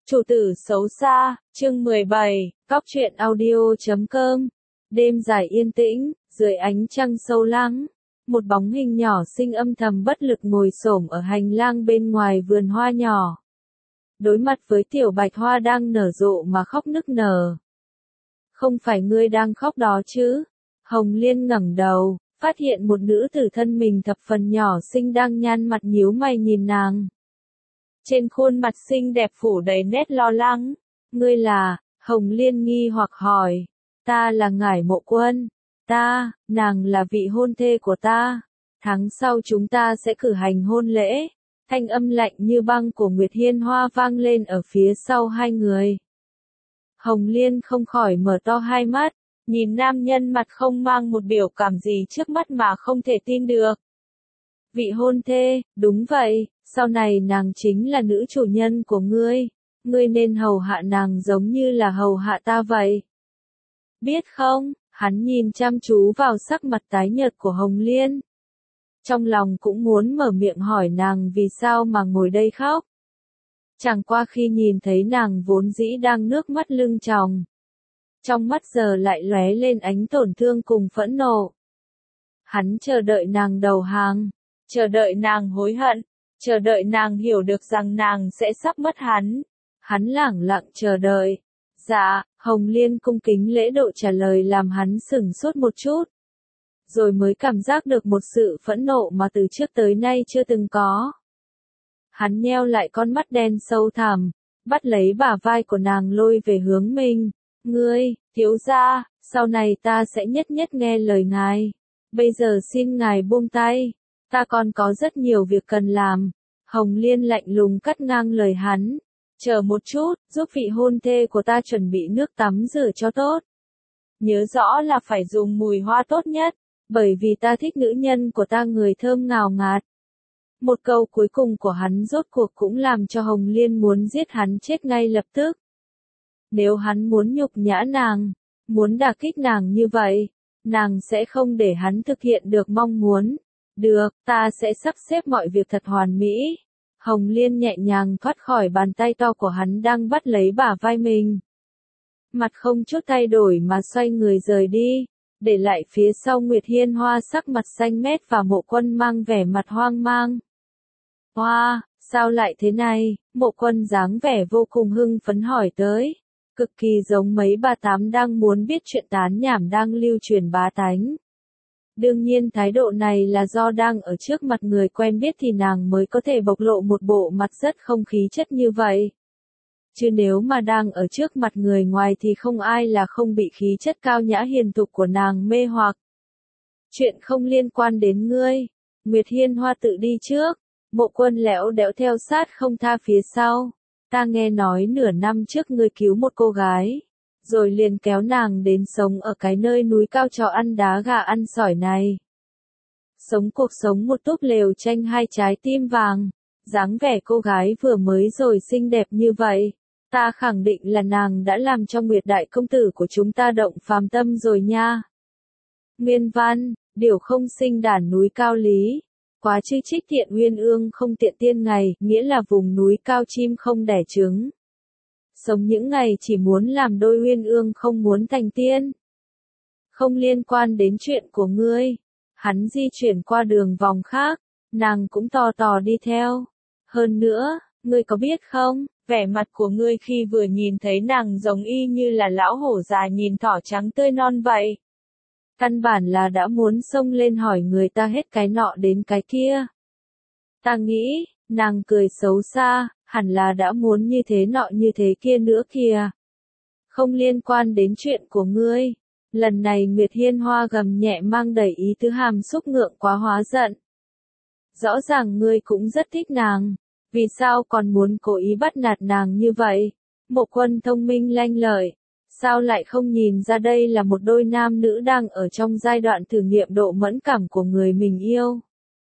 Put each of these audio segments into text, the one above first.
Chủ tử xấu xa, chương 17, Cóc truyện audio.com. Đêm dài yên tĩnh, dưới ánh trăng sâu lắng, một bóng hình nhỏ xinh âm thầm bất lực ngồi xổm ở hành lang bên ngoài vườn hoa nhỏ. Đối mặt với tiểu bạch hoa đang nở rộ mà khóc nức nở. Không phải ngươi đang khóc đó chứ? Hồng Liên ngẩng đầu, phát hiện một nữ tử thân mình thập phần nhỏ xinh đang nhăn mặt nhíu mày nhìn nàng. Trên khuôn mặt xinh đẹp phủ đầy nét lo lắng. Ngươi là? Hồng Liên nghi hoặc hỏi. Ta là Ngải Mộ Quân. Nàng là vị hôn thê của ta. Tháng sau chúng ta sẽ cử hành hôn lễ. Thanh âm lạnh như băng của Nguyệt Hiên Hoa vang lên ở phía sau hai người. Hồng Liên không khỏi mở to hai mắt, nhìn nam nhân mặt không mang một biểu cảm gì trước mắt mà không thể tin được. Vị hôn thê, đúng vậy, sau này nàng chính là nữ chủ nhân của ngươi nên hầu hạ nàng giống như là hầu hạ ta vậy. Biết không, hắn nhìn chăm chú vào sắc mặt tái nhợt của Hồng Liên. Trong lòng cũng muốn mở miệng hỏi nàng vì sao mà ngồi đây khóc. Chẳng qua khi nhìn thấy nàng vốn dĩ đang nước mắt lưng tròng. Trong mắt giờ lại lóe lên ánh tổn thương cùng phẫn nộ. Hắn chờ đợi nàng đầu hàng, chờ đợi nàng hối hận, chờ đợi nàng hiểu được rằng nàng sẽ sắp mất hắn. Hắn lẳng lặng chờ đợi. Dạ, Hồng Liên cung kính lễ độ trả lời làm hắn sửng sốt một chút. Rồi mới cảm giác được một sự phẫn nộ mà từ trước tới nay chưa từng có. Hắn nheo lại con mắt đen sâu thẳm, bắt lấy bả vai của nàng lôi về hướng mình. Ngươi, thiếu gia, sau này ta sẽ nhất nhất nghe lời ngài. Bây giờ xin ngài buông tay, ta còn có rất nhiều việc cần làm. Hồng Liên lạnh lùng cắt ngang lời hắn. Chờ một chút, giúp vị hôn thê của ta chuẩn bị nước tắm rửa cho tốt. Nhớ rõ là phải dùng mùi hoa tốt nhất, bởi vì ta thích nữ nhân của ta người thơm ngào ngạt. Một câu cuối cùng của hắn rốt cuộc cũng làm cho Hồng Liên muốn giết hắn chết ngay lập tức. Nếu hắn muốn nhục nhã nàng, muốn đả kích nàng như vậy, nàng sẽ không để hắn thực hiện được mong muốn. Được, ta sẽ sắp xếp mọi việc thật hoàn mỹ. Hồng Liên nhẹ nhàng thoát khỏi bàn tay to của hắn đang bắt lấy bả vai mình. Mặt không chút thay đổi mà xoay người rời đi, để lại phía sau Nguyệt Hiên Hoa sắc mặt xanh mét và Mộ Quân mang vẻ mặt hoang mang. Hoa, sao lại thế này? Mộ Quân dáng vẻ vô cùng hưng phấn hỏi tới, cực kỳ giống mấy bà tám đang muốn biết chuyện tán nhảm đang lưu truyền bá tánh. Đương nhiên thái độ này là do đang ở trước mặt người quen biết thì nàng mới có thể bộc lộ một bộ mặt rất không khí chất như vậy. Chứ nếu mà đang ở trước mặt người ngoài thì không ai là không bị khí chất cao nhã hiền thục của nàng mê hoặc. Chuyện không liên quan đến ngươi. Nguyệt Hiên Hoa tự đi trước. Mộ Quân lẽo đẽo theo sát không tha phía sau. Ta nghe nói nửa năm trước ngươi cứu một cô gái, rồi liền kéo nàng đến sống ở cái nơi núi cao cho ăn đá gà ăn sỏi này. Sống cuộc sống một túp lều tranh hai trái tim vàng, dáng vẻ cô gái vừa mới rồi xinh đẹp như vậy. Ta khẳng định là nàng đã làm cho Nguyệt đại công tử của chúng ta động phàm tâm rồi nha. Nguyên văn, điều không sinh đàn núi cao lý. Quá chư trích thiện uyên ương không tiện tiên ngày, nghĩa là vùng núi cao chim không đẻ trứng. Sống những ngày chỉ muốn làm đôi uyên ương không muốn thành tiên. Không liên quan đến chuyện của ngươi. Hắn di chuyển qua đường vòng khác, nàng cũng tò tò đi theo. Hơn nữa, ngươi có biết không, vẻ mặt của ngươi khi vừa nhìn thấy nàng giống y như là lão hổ già nhìn thỏ trắng tươi non vậy. Căn bản là đã muốn xông lên hỏi người ta hết cái nọ đến cái kia. Ta nghĩ, nàng cười xấu xa, hẳn là đã muốn như thế nọ như thế kia nữa kìa. Không liên quan đến chuyện của ngươi. Lần này Nguyệt Hiên Hoa gầm nhẹ mang đầy ý tứ hàm xúc ngượng quá hóa giận. Rõ ràng ngươi cũng rất thích nàng, vì sao còn muốn cố ý bắt nạt nàng như vậy? Mộ Quân thông minh lanh lợi, sao lại không nhìn ra đây là một đôi nam nữ đang ở trong giai đoạn thử nghiệm độ mẫn cảm của người mình yêu?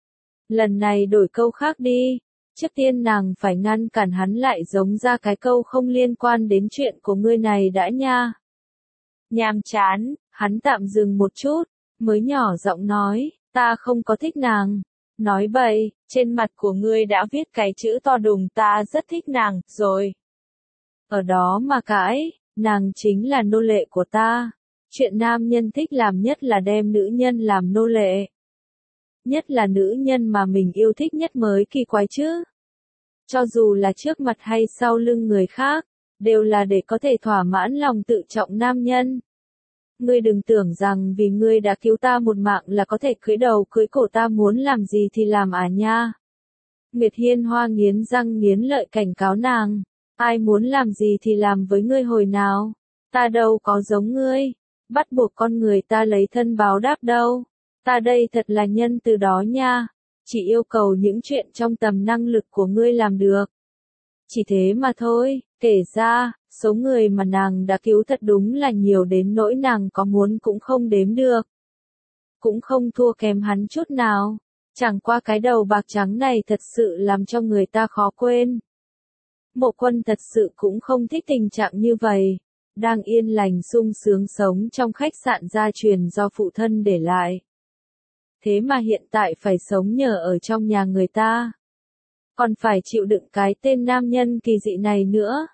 Lần này đổi câu khác đi, trước tiên nàng phải ngăn cản hắn lại giống ra cái câu không liên quan đến chuyện của ngươi này đã nha. Nhàm chán, hắn tạm dừng một chút, mới nhỏ giọng nói, ta không có thích nàng. Nói bậy, trên mặt của ngươi đã viết cái chữ to đùng ta rất thích nàng, rồi. ở đó mà cãi, nàng chính là nô lệ của ta. Chuyện nam nhân thích làm nhất là đem nữ nhân làm nô lệ. Nhất là nữ nhân mà mình yêu thích nhất mới kỳ quái chứ. Cho dù là trước mặt hay sau lưng người khác, đều là để có thể thỏa mãn lòng tự trọng nam nhân. Ngươi đừng tưởng rằng vì ngươi đã cứu ta một mạng là có thể cưỡi đầu cưỡi cổ ta muốn làm gì thì làm à nha. Nguyệt Hiên Hoa nghiến răng nghiến lợi cảnh cáo nàng. Ai muốn làm gì thì làm với ngươi hồi nào. Ta đâu có giống ngươi. Bắt buộc con người ta lấy thân báo đáp đâu. Ta đây thật là nhân từ đó nha. Chỉ yêu cầu những chuyện trong tầm năng lực của ngươi làm được. Chỉ thế mà thôi. Kể ra, số người mà nàng đã cứu thật đúng là nhiều đến nỗi nàng có muốn cũng không đếm được. Cũng không thua kém hắn chút nào. Chẳng qua cái đầu bạc trắng này thật sự làm cho người ta khó quên. Mộ Quân thật sự cũng không thích tình trạng như vậy. Đang yên lành sung sướng sống trong khách sạn gia truyền do phụ thân để lại. Thế mà hiện tại phải sống nhờ ở trong nhà người ta. Còn phải chịu đựng cái tên nam nhân kỳ dị này nữa.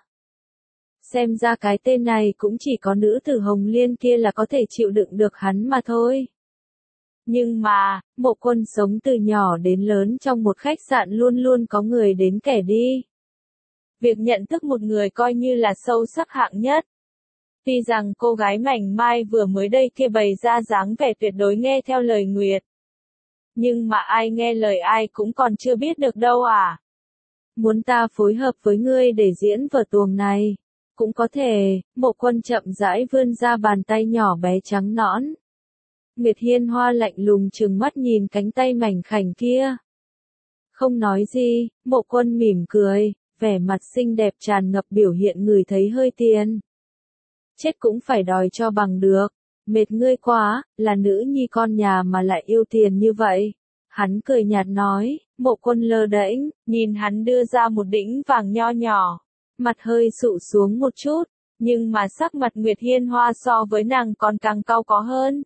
Xem ra cái tên này cũng chỉ có nữ tử Hồng Liên kia là có thể chịu đựng được hắn mà thôi. Nhưng mà, Mộ Quân sống từ nhỏ đến lớn trong một khách sạn luôn luôn có người đến kẻ đi. Việc nhận thức một người coi như là sâu sắc hạng nhất. Tuy rằng cô gái mảnh mai vừa mới đây kia bày ra dáng vẻ tuyệt đối nghe theo lời Nguyệt. Nhưng mà ai nghe lời ai cũng còn chưa biết được đâu à. Muốn ta phối hợp với ngươi để diễn vở tuồng này. Cũng có thể, Mộ Quân chậm rãi vươn ra bàn tay nhỏ bé trắng nõn. Nguyệt Hiên Hoa lạnh lùng trừng mắt nhìn cánh tay mảnh khảnh kia. Không nói gì, Mộ Quân mỉm cười, vẻ mặt xinh đẹp tràn ngập biểu hiện người thấy hơi tiền. Chết cũng phải đòi cho bằng được. Mệt ngươi quá, là nữ nhi con nhà mà lại yêu tiền như vậy. Hắn cười nhạt nói, Mộ Quân lơ đễnh, nhìn hắn đưa ra một đĩnh vàng nho nhỏ. Mặt hơi sụ xuống một chút, nhưng mà sắc mặt Nguyệt Hiên Hoa so với nàng còn càng cau có hơn.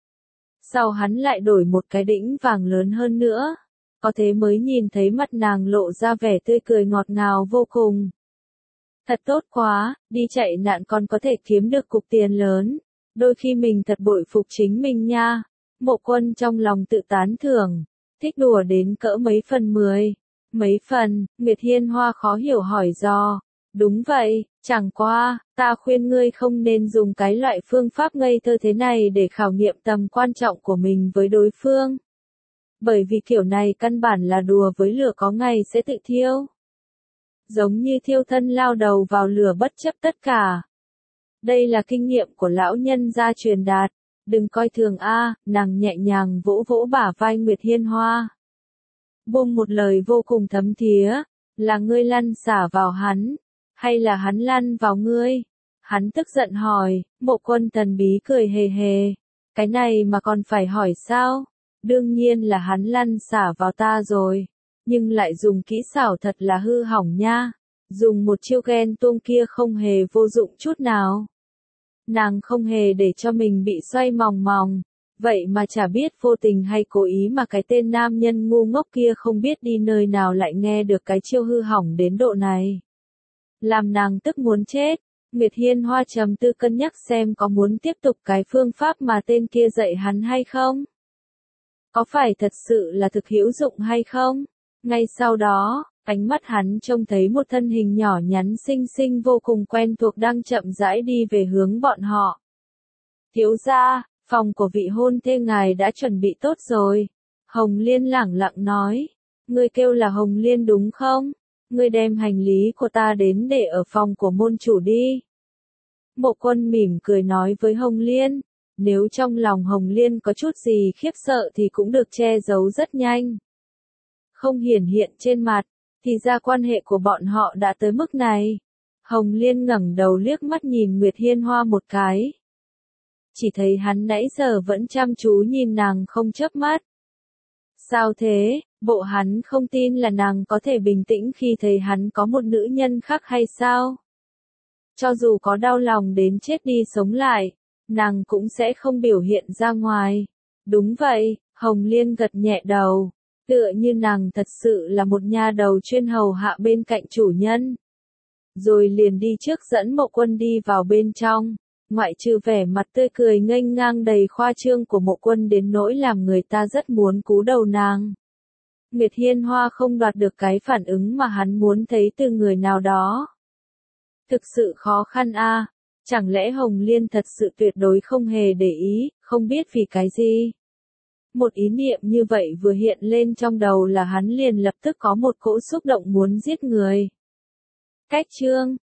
Sau hắn lại đổi một cái đĩnh vàng lớn hơn nữa. Có thế mới nhìn thấy mặt nàng lộ ra vẻ tươi cười ngọt ngào vô cùng. Thật tốt quá, đi chạy nạn còn có thể kiếm được cục tiền lớn. Đôi khi mình thật bội phục chính mình nha. Mộ Quân trong lòng tự tán thưởng. Thích đùa đến cỡ mấy phần 10. Mấy phần, Nguyệt Hiên Hoa khó hiểu hỏi do. Đúng vậy, chẳng qua, ta khuyên ngươi không nên dùng cái loại phương pháp ngây thơ thế này để khảo nghiệm tầm quan trọng của mình với đối phương. Bởi vì kiểu này căn bản là đùa với lửa có ngày sẽ tự thiêu. Giống như thiêu thân lao đầu vào lửa bất chấp tất cả. Đây là kinh nghiệm của lão nhân gia truyền đạt. Đừng coi thường nàng nhẹ nhàng vỗ vỗ bả vai Nguyệt Hiên Hoa. Buông một lời vô cùng thấm thía, là ngươi lăn xả vào hắn, hay là hắn lăn vào ngươi? Hắn tức giận hỏi, Mộ Quân thần bí cười hề hề. Cái này mà còn phải hỏi sao? Đương nhiên là hắn lăn xả vào ta rồi. Nhưng lại dùng kỹ xảo thật là hư hỏng nha. Dùng một chiêu ghen tuông kia không hề vô dụng chút nào. Nàng không hề để cho mình bị xoay mòng mòng. Vậy mà chả biết vô tình hay cố ý mà cái tên nam nhân ngu ngốc kia không biết đi nơi nào lại nghe được cái chiêu hư hỏng đến độ này. Làm nàng tức muốn chết. Nguyệt Hiên Hoa trầm tư cân nhắc xem có muốn tiếp tục cái phương pháp mà tên kia dạy hắn hay không. Có phải thật sự là thực hữu dụng hay không? Ngay sau đó, ánh mắt hắn trông thấy một thân hình nhỏ nhắn xinh xinh vô cùng quen thuộc đang chậm rãi đi về hướng bọn họ. Thiếu gia, phòng của vị hôn thê ngài đã chuẩn bị tốt rồi. Hồng Liên lẳng lặng nói. Ngươi kêu là Hồng Liên đúng không? Ngươi đem hành lý của ta đến để ở phòng của môn chủ đi. Mộ Quân mỉm cười nói với Hồng Liên. Nếu trong lòng Hồng Liên có chút gì khiếp sợ thì cũng được che giấu rất nhanh. Không hiển hiện trên mặt, thì ra quan hệ của bọn họ đã tới mức này. Hồng Liên ngẩng đầu liếc mắt nhìn Nguyệt Hiên Hoa một cái. Chỉ thấy hắn nãy giờ vẫn chăm chú nhìn nàng không chớp mắt. Sao thế, bộ hắn không tin là nàng có thể bình tĩnh khi thấy hắn có một nữ nhân khác hay sao? Cho dù có đau lòng đến chết đi sống lại, nàng cũng sẽ không biểu hiện ra ngoài. Đúng vậy, Hồng Liên gật nhẹ đầu, tựa như nàng thật sự là một nha đầu chuyên hầu hạ bên cạnh chủ nhân. rồi liền đi trước dẫn Mộ Quân đi vào bên trong. Ngoại trừ vẻ mặt tươi cười nghênh ngang đầy khoa trương của Mộ Quân đến nỗi làm người ta rất muốn cú đầu nàng. Nguyệt Hiên Hoa không đoạt được cái phản ứng mà hắn muốn thấy từ người nào đó. Thực sự khó khăn a. Chẳng lẽ Hồng Liên thật sự tuyệt đối không hề để ý, không biết vì cái gì? Một ý niệm như vậy vừa hiện lên trong đầu là hắn liền lập tức có một cỗ xúc động muốn giết người. Cách chương